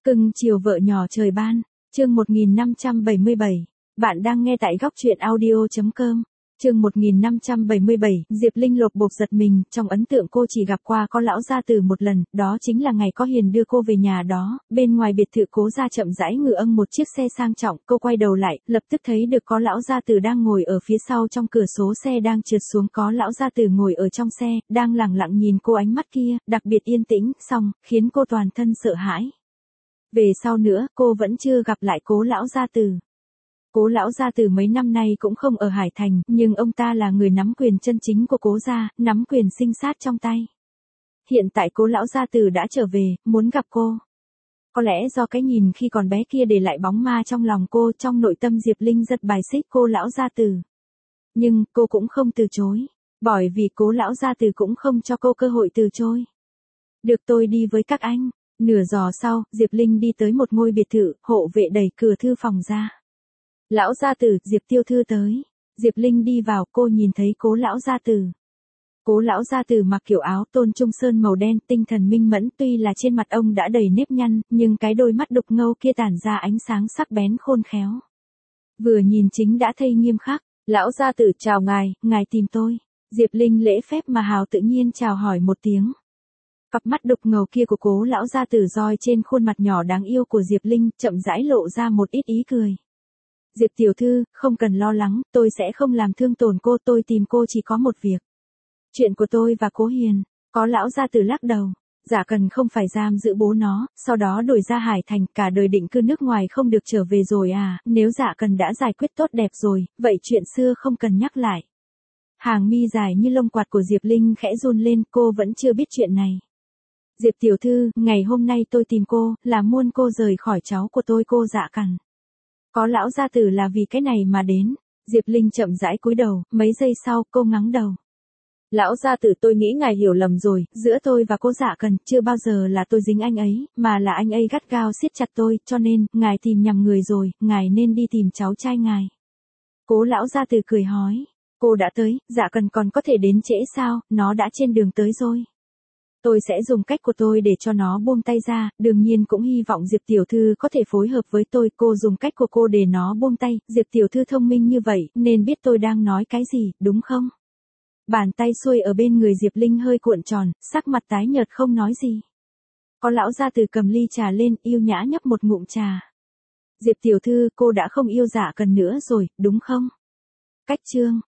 Cưng chiều vợ nhỏ trời ban, chương 1577. Bạn đang nghe tại góc truyện audio.com. Chương 1577, Diệp Linh lột bột giật mình, trong ấn tượng cô chỉ gặp qua có lão gia tử một lần, đó chính là ngày có Hiền đưa cô về nhà đó, bên ngoài biệt thự Cố gia chậm rãi ngự âng một chiếc xe sang trọng, cô quay đầu lại, lập tức thấy được có lão gia tử đang ngồi ở phía sau, trong cửa sổ xe đang trượt xuống có lão gia tử ngồi ở trong xe, đang lẳng lặng nhìn cô, ánh mắt kia, đặc biệt yên tĩnh, xong, khiến cô toàn thân sợ hãi. Về sau nữa, cô vẫn chưa gặp lại Cố lão gia tử. Cố lão gia tử mấy năm nay cũng không ở Hải Thành, nhưng ông ta là người nắm quyền chân chính của Cố gia, nắm quyền sinh sát trong tay. Hiện tại Cố lão gia tử đã trở về, muốn gặp cô. Có lẽ do cái nhìn khi còn bé kia để lại bóng ma trong lòng cô, trong nội tâm Diệp Linh rất bài xích Cố lão gia tử. Nhưng, cô cũng không từ chối, bởi vì Cố lão gia tử cũng không cho cô cơ hội từ chối. Được, tôi đi với các anh. Nửa giờ sau, Diệp Linh đi tới một ngôi biệt thự, hộ vệ đẩy cửa thư phòng ra. Lão gia tử, Diệp tiểu thư tới. Diệp Linh đi vào, cô nhìn thấy Cố lão gia tử. Cố lão gia tử mặc kiểu áo tôn trung sơn màu đen, tinh thần minh mẫn, tuy là trên mặt ông đã đầy nếp nhăn, nhưng cái đôi mắt đục ngầu kia tản ra ánh sáng sắc bén khôn khéo. Vừa nhìn chính đã thấy nghiêm khắc. Lão gia tử, chào ngài tìm tôi. Diệp Linh lễ phép mà hào tự nhiên chào hỏi một tiếng. Cặp mắt đục ngầu kia của Cố lão gia tử roi trên khuôn mặt nhỏ đáng yêu của Diệp Linh, chậm rãi lộ ra một ít ý cười. Diệp tiểu thư, không cần lo lắng, tôi sẽ không làm thương tổn cô, tôi tìm cô chỉ có một việc. Chuyện của tôi và Cố Hiền. Có lão gia tử lắc đầu. Dạ cần không phải giam giữ bố nó, sau đó đuổi ra Hải Thành, cả đời định cư nước ngoài không được trở về rồi à, nếu dạ cần đã giải quyết tốt đẹp rồi, vậy chuyện xưa không cần nhắc lại. Hàng mi dài như lông quạt của Diệp Linh khẽ run lên, cô vẫn chưa biết chuyện này. Diệp tiểu thư, ngày hôm nay tôi tìm cô, là muốn cô rời khỏi cháu của tôi, cô Dạ Cằn. Có lão gia tử là vì cái này mà đến. Diệp Linh chậm rãi cúi đầu, mấy giây sau, cô ngắng đầu. Lão gia tử, tôi nghĩ ngài hiểu lầm rồi, giữa tôi và cô Dạ Cằn, chưa bao giờ là tôi dính anh ấy, mà là anh ấy gắt gao siết chặt tôi, cho nên, ngài tìm nhầm người rồi, ngài nên đi tìm cháu trai ngài. Cố lão gia tử cười hói. Cô đã tới, Dạ Cằn còn có thể đến trễ sao, nó đã trên đường tới rồi. Tôi sẽ dùng cách của tôi để cho nó buông tay ra, đương nhiên cũng hy vọng Diệp tiểu thư có thể phối hợp với tôi, cô dùng cách của cô để nó buông tay, Diệp tiểu thư thông minh như vậy, nên biết tôi đang nói cái gì, đúng không? Bàn tay xuôi ở bên người Diệp Linh hơi cuộn tròn, sắc mặt tái nhợt không nói gì. Có lão gia tử cầm ly trà lên, yêu nhã nhấp một ngụm trà. Diệp tiểu thư, cô đã không yêu Dạ Cằn nữa rồi, đúng không? Cách chương.